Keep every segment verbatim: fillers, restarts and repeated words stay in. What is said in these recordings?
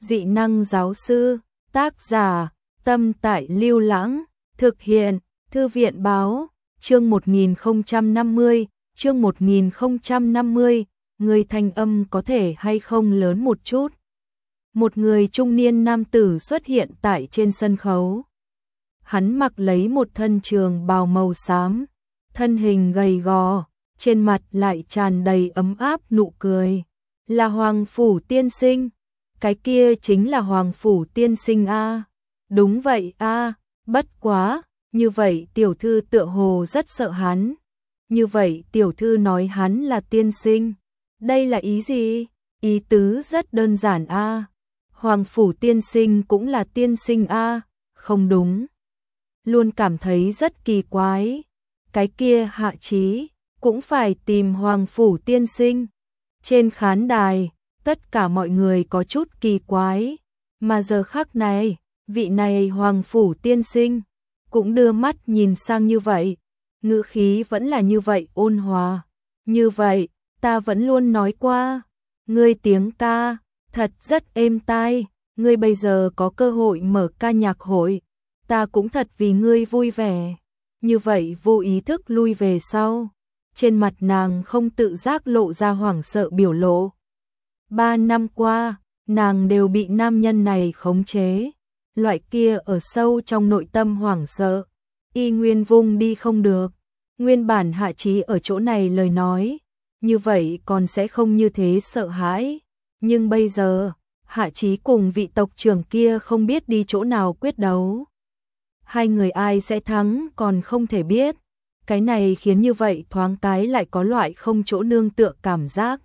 Dị năng giáo sư, tác giả, Tâm Tại Lưu Lãng, thực hiện, Thư viện báo, chương một nghìn không trăm năm mươi, chương một nghìn không trăm năm mươi, người thanh âm có thể hay không lớn một chút. Một người trung niên nam tử xuất hiện tại trên sân khấu. Hắn mặc lấy một thân trường bào màu xám, thân hình gầy gò, trên mặt lại tràn đầy ấm áp nụ cười. Là Hoàng Phủ tiên sinh. Cái kia chính là Hoàng Phủ tiên sinh a. Đúng vậy a, bất quá, như vậy tiểu thư tựa hồ rất sợ hắn. Như vậy tiểu thư nói hắn là tiên sinh. Đây là ý gì? Ý tứ rất đơn giản a. Hoàng Phủ tiên sinh cũng là tiên sinh a, không đúng. Luôn cảm thấy rất kỳ quái. Cái kia Hạ Chí cũng phải tìm Hoàng Phủ tiên sinh. Trên khán đài, tất cả mọi người có chút kỳ quái, mà giờ khắc này, vị này Hoàng Phủ tiên sinh cũng đưa mắt nhìn sang như vậy, ngữ khí vẫn là như vậy ôn hòa. Như vậy, ta vẫn luôn nói qua, ngươi tiếng ca thật rất êm tai, ngươi bây giờ có cơ hội mở ca nhạc hội, ta cũng thật vì ngươi vui vẻ. Như vậy vô ý thức lui về sau, trên mặt nàng không tự giác lộ ra hoảng sợ biểu lộ. Ba năm qua, nàng đều bị nam nhân này khống chế, loại kia ở sâu trong nội tâm hoảng sợ, y nguyên vung đi không được. Nguyên bản Hạ Chí ở chỗ này lời nói, như vậy còn sẽ không như thế sợ hãi, nhưng bây giờ, Hạ Chí cùng vị tộc trưởng kia không biết đi chỗ nào quyết đấu. Hai người ai sẽ thắng còn không thể biết, cái này khiến như vậy thoáng cái lại có loại không chỗ nương tựa cảm giác.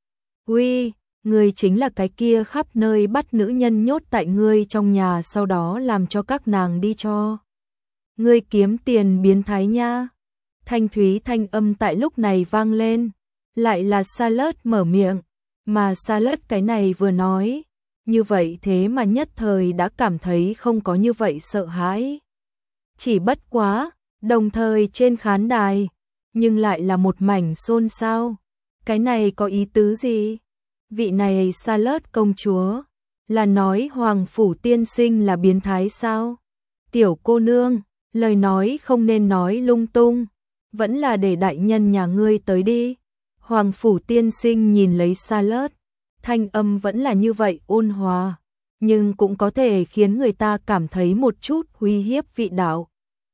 Uy, ngươi chính là cái kia khắp nơi bắt nữ nhân nhốt tại ngươi trong nhà sau đó làm cho các nàng đi cho ngươi kiếm tiền biến thái nha. Thanh thúy thanh âm tại lúc này vang lên, lại là Charlotte mở miệng, mà Charlotte cái này vừa nói, như vậy thế mà nhất thời đã cảm thấy không có như vậy sợ hãi. Chỉ bất quá, đồng thời trên khán đài, nhưng lại là một mảnh xôn xao. Cái này có ý tứ gì? Vị này Charlotte công chúa, là nói Hoàng Phủ tiên sinh là biến thái sao? Tiểu cô nương, lời nói không nên nói lung tung, vẫn là để đại nhân nhà ngươi tới đi. Hoàng Phủ tiên sinh nhìn lấy Charlotte, thanh âm vẫn là như vậy ôn hòa, nhưng cũng có thể khiến người ta cảm thấy một chút uy hiếp vị đạo.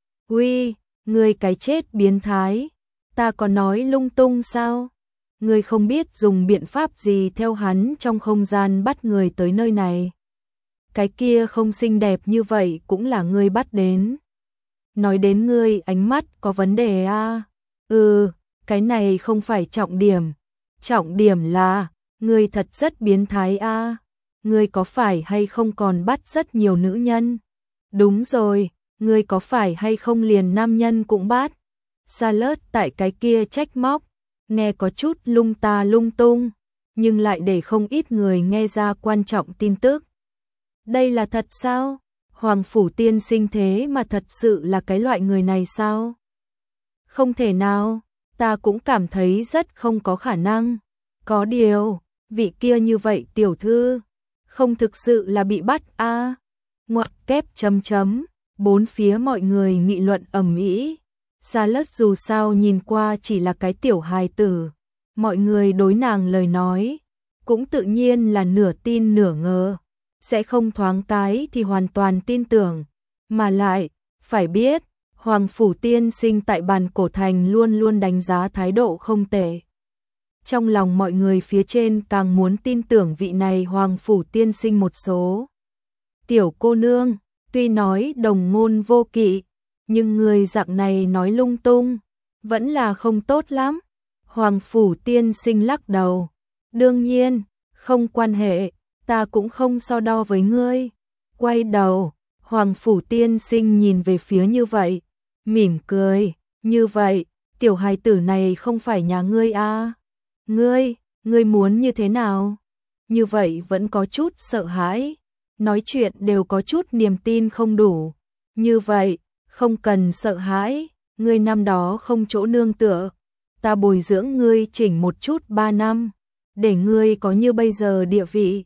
Uy, ngươi cái chết biến thái, ta có nói lung tung sao? Ngươi không biết dùng biện pháp gì theo hắn trong không gian bắt người tới nơi này. Cái kia không xinh đẹp như vậy cũng là ngươi bắt đến. Nói đến ngươi ánh mắt có vấn đề à? Ừ, cái này không phải trọng điểm. Trọng điểm là, ngươi thật rất biến thái à? Ngươi có phải hay không còn bắt rất nhiều nữ nhân? Đúng rồi, ngươi có phải hay không liền nam nhân cũng bắt? Charlotte tại cái kia trách móc, nghe có chút lung ta lung tung, nhưng lại để không ít người nghe ra quan trọng tin tức. Đây là thật sao? Hoàng Phủ tiên sinh thế mà thật sự là cái loại người này sao? Không thể nào, ta cũng cảm thấy rất không có khả năng. Có điều, vị kia như vậy tiểu thư, không thực sự là bị bắt a à? Ngoặc kép chấm chấm, bốn phía mọi người nghị luận ầm ĩ. Charlotte dù sao nhìn qua chỉ là cái tiểu hài tử, mọi người đối nàng lời nói, cũng tự nhiên là nửa tin nửa ngờ, sẽ không thoáng cái thì hoàn toàn tin tưởng, mà lại, phải biết, Hoàng Phủ tiên sinh tại bàn cổ thành luôn luôn đánh giá thái độ không tệ. Trong lòng mọi người phía trên càng muốn tin tưởng vị này Hoàng Phủ tiên sinh một số. Tiểu cô nương, tuy nói đồng ngôn vô kỵ, nhưng người dạng này nói lung tung, vẫn là không tốt lắm. Hoàng Phủ tiên sinh lắc đầu. Đương nhiên, không quan hệ, ta cũng không so đo với ngươi. Quay đầu, Hoàng Phủ tiên sinh nhìn về phía như vậy, mỉm cười, như vậy, tiểu hài tử này không phải nhà ngươi à? Ngươi, ngươi muốn như thế nào? Như vậy vẫn có chút sợ hãi, nói chuyện đều có chút niềm tin không đủ. Như vậy, không cần sợ hãi, ngươi năm đó không chỗ nương tựa, ta bồi dưỡng ngươi chỉnh một chút ba năm, để ngươi có như bây giờ địa vị.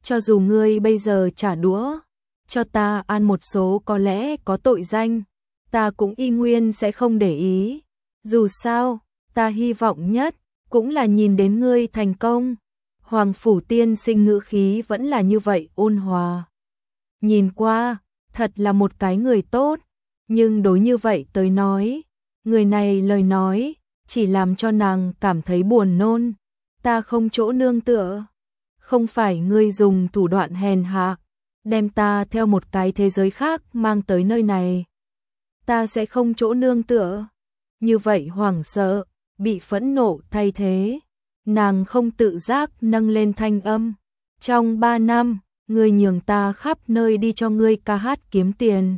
cho dù ngươi bây giờ trả đũa, cho ta ăn một số có lẽ có tội danh, ta cũng y nguyên sẽ không để ý. Dù sao, ta hy vọng nhất cũng là nhìn đến ngươi thành công. Hoàng Phủ tiên sinh ngữ khí vẫn là như vậy ôn hòa. Nhìn qua, thật là một cái người tốt, nhưng đối như vậy tới nói, người này lời nói chỉ làm cho nàng cảm thấy buồn nôn. Ta không chỗ nương tựa, không phải ngươi dùng thủ đoạn hèn hạ đem ta theo một cái thế giới khác mang tới nơi này. Ta sẽ không chỗ nương tựa. Như vậy hoảng sợ, bị phẫn nộ thay thế. Nàng không tự giác nâng lên thanh âm. Trong ba năm, ngươi nhường ta khắp nơi đi cho ngươi ca hát kiếm tiền.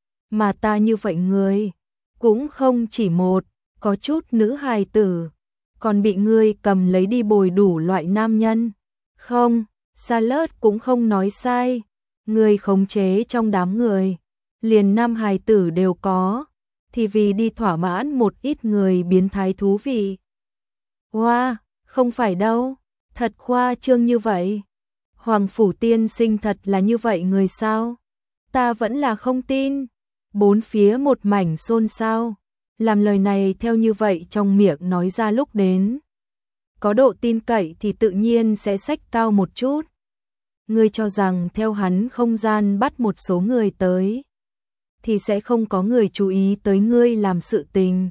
Mà ta như vậy ngươi, cũng không chỉ một, có chút nữ hài tử, còn bị ngươi cầm lấy đi bồi đủ loại nam nhân. Không, Charlotte cũng không nói sai. Ngươi khống chế trong đám người, liền nam hài tử đều có, thì vì đi thỏa mãn một ít người biến thái thú vị. Hoa, wow, không phải đâu, thật khoa trương như vậy. Hoàng Phủ tiên sinh thật là như vậy người sao? Ta vẫn là không tin. Bốn phía một mảnh xôn xao, làm lời này theo như vậy trong miệng nói ra lúc đến. Có độ tin cậy thì tự nhiên sẽ xách cao một chút. Ngươi cho rằng theo hắn không gian bắt một số người tới, thì sẽ không có người chú ý tới ngươi làm sự tình.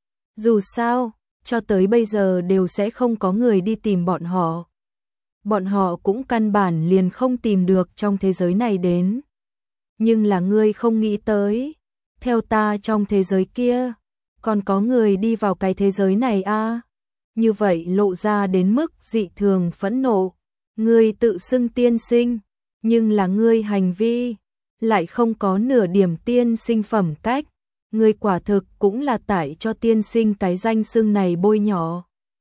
Dù sao, cho tới bây giờ đều sẽ không có người đi tìm bọn họ. Bọn họ cũng căn bản liền không tìm được trong thế giới này đến. Nhưng là ngươi không nghĩ tới, theo ta trong thế giới kia, còn có người đi vào cái thế giới này a. À? Như vậy lộ ra đến mức dị thường phẫn nộ. Ngươi tự xưng tiên sinh, nhưng là ngươi hành vi lại không có nửa điểm tiên sinh phẩm cách. Ngươi quả thực cũng là tại cho tiên sinh cái danh xưng này bôi nhỏ.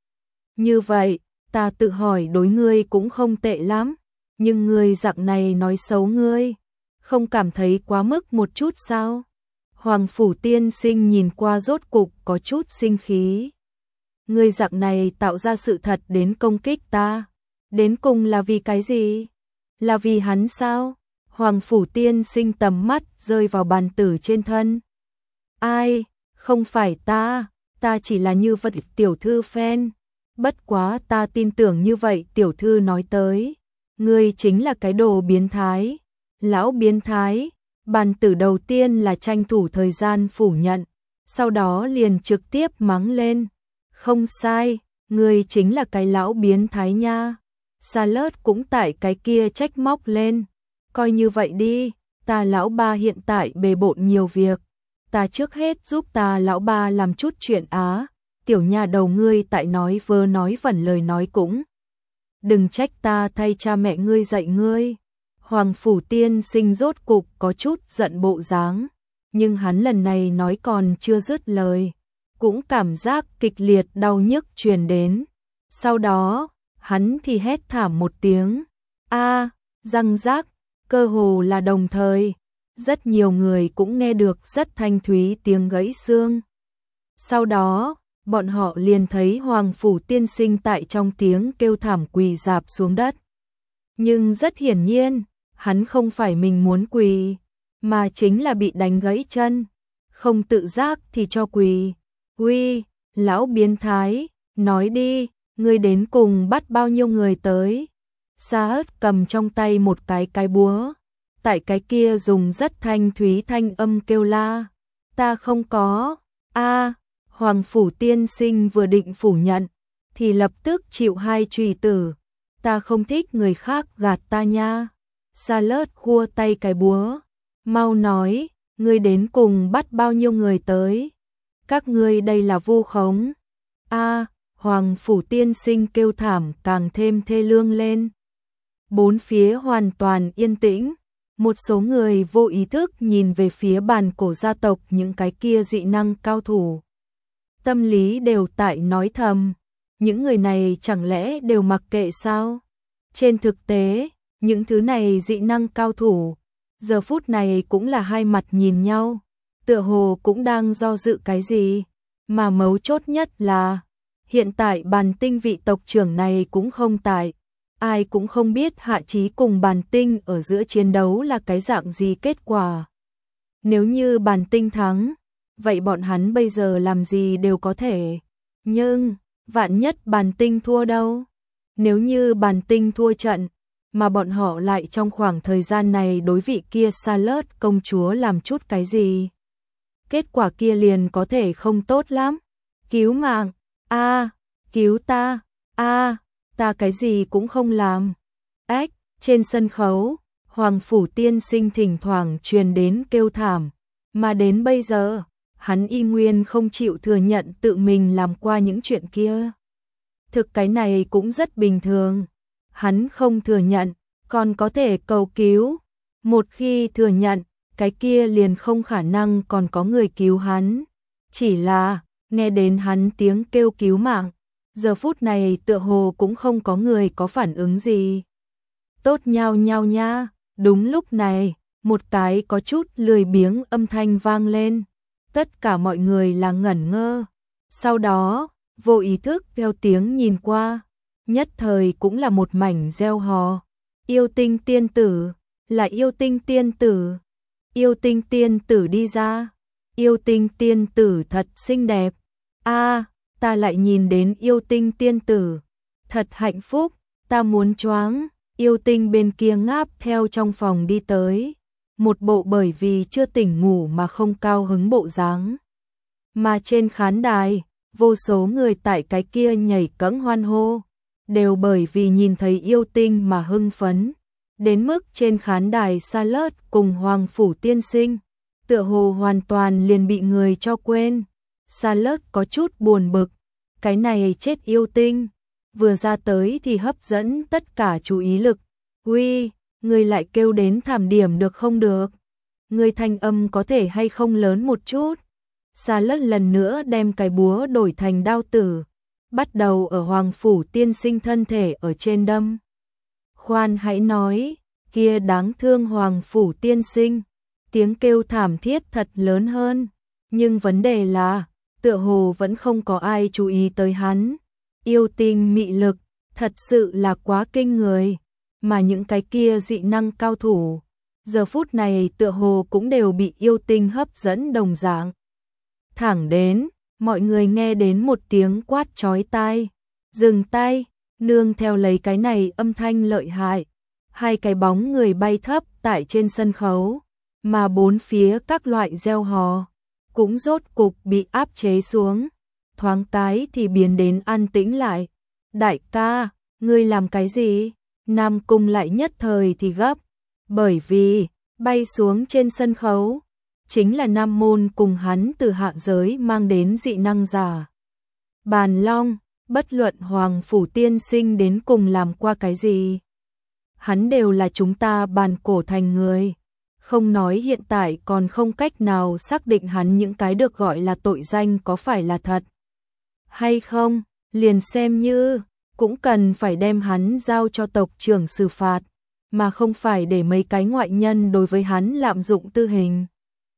Như vậy, ta tự hỏi đối ngươi cũng không tệ lắm, nhưng ngươi dạng này nói xấu ngươi, không cảm thấy quá mức một chút sao? Hoàng Phủ tiên sinh nhìn qua rốt cục có chút sinh khí. Ngươi dạng này tạo ra sự thật đến công kích ta, đến cùng là vì cái gì? Là vì hắn sao? Hoàng Phủ tiên sinh tầm mắt rơi vào bàn tử trên thân. Ai? Không phải ta, ta chỉ là như vật tiểu thư fan. Bất quá ta tin tưởng như vậy tiểu thư nói tới. Ngươi chính là cái đồ biến thái. Lão biến thái. Bàn tử đầu tiên là tranh thủ thời gian phủ nhận, sau đó liền trực tiếp mắng lên. Không sai, ngươi chính là cái lão biến thái nha. Charlotte cũng tại cái kia trách móc lên. Coi như vậy đi, ta lão ba hiện tại bề bộn nhiều việc. Ta trước hết giúp ta lão ba làm chút chuyện á. Tiểu nhà đầu ngươi tại nói vơ nói vẩn lời nói cũng. Đừng trách ta thay cha mẹ ngươi dạy ngươi. Hoàng Phủ tiên sinh rốt cục có chút giận bộ dáng. Nhưng hắn lần này nói còn chưa dứt lời, cũng cảm giác kịch liệt đau nhức truyền đến. Sau đó, hắn thì hét thảm một tiếng. A, răng rác, cơ hồ là đồng thời. Rất nhiều người cũng nghe được rất thanh thúy tiếng gãy xương. Sau đó, bọn họ liền thấy Hoàng Phủ tiên sinh tại trong tiếng kêu thảm quỳ rạp xuống đất. Nhưng rất hiển nhiên, hắn không phải mình muốn quỳ, mà chính là bị đánh gãy chân. Không tự giác thì cho quỳ. Uy, lão biến thái, nói đi, ngươi đến cùng bắt bao nhiêu người tới? Charlotte cầm trong tay một cái cái búa, tại cái kia dùng rất thanh thúy thanh âm kêu la. Ta không có. A, Hoàng Phủ tiên sinh vừa định phủ nhận, thì lập tức chịu hai chùy tử. Ta không thích người khác gạt ta nha. Charlotte khua tay cái búa. Mau nói, ngươi đến cùng bắt bao nhiêu người tới? Các ngươi đây là vu khống. A, Hoàng Phủ tiên sinh kêu thảm càng thêm thê lương lên. Bốn phía hoàn toàn yên tĩnh. Một số người vô ý thức nhìn về phía bàn cổ gia tộc những cái kia dị năng cao thủ. Tâm lý đều tại nói thầm, những người này chẳng lẽ đều mặc kệ sao? Trên thực tế, những thứ này dị năng cao thủ, giờ phút này cũng là hai mặt nhìn nhau, tựa hồ cũng đang do dự cái gì, mà mấu chốt nhất là, hiện tại bàn tinh vị tộc trưởng này cũng không tại. ai cũng không biết Hạ Chí cùng Bàn Tinh ở giữa chiến đấu là cái dạng gì kết quả. Nếu như Bàn Tinh thắng, vậy bọn hắn bây giờ làm gì đều có thể. Nhưng, vạn nhất Bàn Tinh thua đâu? Nếu như Bàn Tinh thua trận, mà bọn họ lại trong khoảng thời gian này đối vị kia Charlotte công chúa làm chút cái gì? Kết quả kia liền có thể không tốt lắm. Cứu mạng, a, cứu ta, a, ta cái gì cũng không làm. Ách, trên sân khấu, Hoàng Phủ Tiên Sinh thỉnh thoảng truyền đến kêu thảm, mà đến bây giờ, hắn y nguyên không chịu thừa nhận tự mình làm qua những chuyện kia. Thực cái này cũng rất bình thường. Hắn không thừa nhận, còn có thể cầu cứu. Một khi thừa nhận, cái kia liền không khả năng còn có người cứu hắn. Chỉ là, nghe đến hắn tiếng kêu cứu mạng, giờ phút này tựa hồ cũng không có người có phản ứng gì. Tốt nhau nhau nha, đúng lúc này, một cái có chút lười biếng âm thanh vang lên. Tất cả mọi người là ngẩn ngơ. Sau đó, vô ý thức theo tiếng nhìn qua, nhất thời cũng là một mảnh reo hò. Yêu Tinh tiên tử, là Yêu Tinh tiên tử. Yêu Tinh tiên tử đi ra. Yêu Tinh tiên tử thật xinh đẹp. A, ta lại nhìn đến Yêu Tinh tiên tử. Thật hạnh phúc, ta muốn choáng. Yêu Tinh bên kia ngáp theo trong phòng đi tới. Một bộ bởi vì chưa tỉnh ngủ mà không cao hứng bộ dáng. Mà trên khán đài, vô số người tại cái kia nhảy cẫng hoan hô, đều bởi vì nhìn thấy Yêu Tinh mà hưng phấn. Đến mức trên khán đài Charlotte cùng Hoàng Phủ Tiên Sinh, tựa hồ hoàn toàn liền bị người cho quên. Charlotte có chút buồn bực, cái này chết Yêu Tinh, vừa ra tới thì hấp dẫn tất cả chú ý lực. Uy, người lại kêu đến thảm điểm được không được? Người thanh âm có thể hay không lớn một chút? Charlotte lần nữa đem cái búa đổi thành đao tử, bắt đầu ở Hoàng Phủ Tiên Sinh thân thể ở trên đâm. Khoan hãy nói, kia đáng thương Hoàng Phủ Tiên Sinh, tiếng kêu thảm thiết thật lớn hơn, nhưng vấn đề là, tựa hồ vẫn không có ai chú ý tới hắn. Yêu Tinh mị lực, thật sự là quá kinh người, mà những cái kia dị năng cao thủ, giờ phút này tựa hồ cũng đều bị Yêu Tinh hấp dẫn đồng dạng. Thẳng đến, mọi người nghe đến một tiếng quát chói tai, dừng tay, nương theo lấy cái này âm thanh lợi hại, hai cái bóng người bay thấp tại trên sân khấu, mà bốn phía các loại reo hò, cũng rốt cục bị áp chế xuống, thoáng cái thì biến đến an tĩnh lại. Đại ca, ngươi làm cái gì? Nam Cung lại nhất thời thì gấp, bởi vì, bay xuống trên sân khấu, chính là Nam Môn cùng hắn từ hạ giới mang đến dị năng giả. Bàn Long, bất luận Hoàng Phủ Tiên Sinh đến cùng làm qua cái gì, hắn đều là chúng ta Bàn Cổ Thành người, không nói hiện tại còn không cách nào xác định hắn những cái được gọi là tội danh có phải là thật hay không, liền xem như cũng cần phải đem hắn giao cho tộc trưởng xử phạt, mà không phải để mấy cái ngoại nhân đối với hắn lạm dụng tư hình.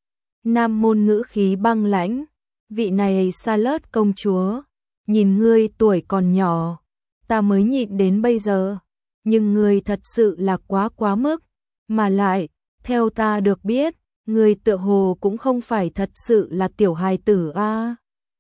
Nam Môn ngữ khí băng lãnh, vị này Charlotte công chúa, nhìn ngươi tuổi còn nhỏ, ta mới nhịn đến bây giờ, nhưng ngươi thật sự là quá quá mức, mà lại, theo ta được biết, ngươi tựa hồ cũng không phải thật sự là tiểu hài tử a. À.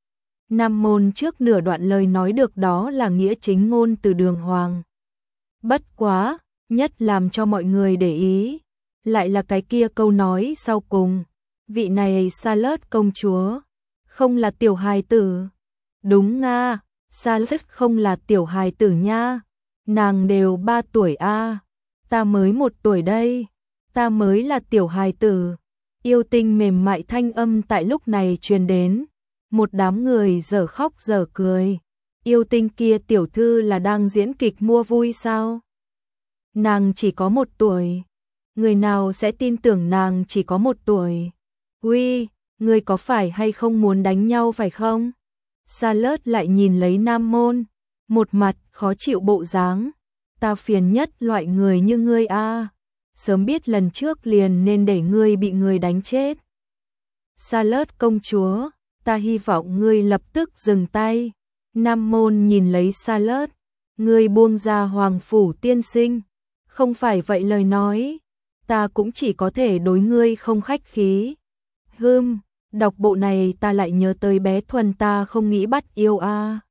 Nam Môn trước nửa đoạn lời nói được đó là nghĩa chính ngôn từ đường hoàng. Bất quá, nhất làm cho mọi người để ý, lại là cái kia câu nói sau cùng, vị này Charlotte công chúa, không là tiểu hài tử. Đúng nga, Charlotte không là tiểu hài tử nha, nàng đều ba tuổi a, à. Ta mới một tuổi đây, ta mới là tiểu hài tử. Yêu Tinh mềm mại thanh âm tại lúc này truyền đến, một đám người dở khóc dở cười. Yêu Tinh kia tiểu thư là đang diễn kịch mua vui sao? Nàng chỉ có một tuổi, người nào sẽ tin tưởng nàng chỉ có một tuổi? Uy, ngươi có phải hay không muốn đánh nhau phải không? Charlotte lại nhìn lấy Nam Môn, một mặt khó chịu bộ dáng. Ta phiền nhất loại người như ngươi a, à. Sớm biết lần trước liền nên để ngươi bị người đánh chết. Charlotte công chúa, ta hy vọng ngươi lập tức dừng tay. Nam Môn nhìn lấy Charlotte, Ngươi buông ra Hoàng Phủ tiên sinh. Không phải vậy lời nói, ta cũng chỉ có thể đối ngươi không khách khí. Hừm, đọc bộ này ta lại nhớ tới bé Thuần ta không nghĩ bắt yêu a.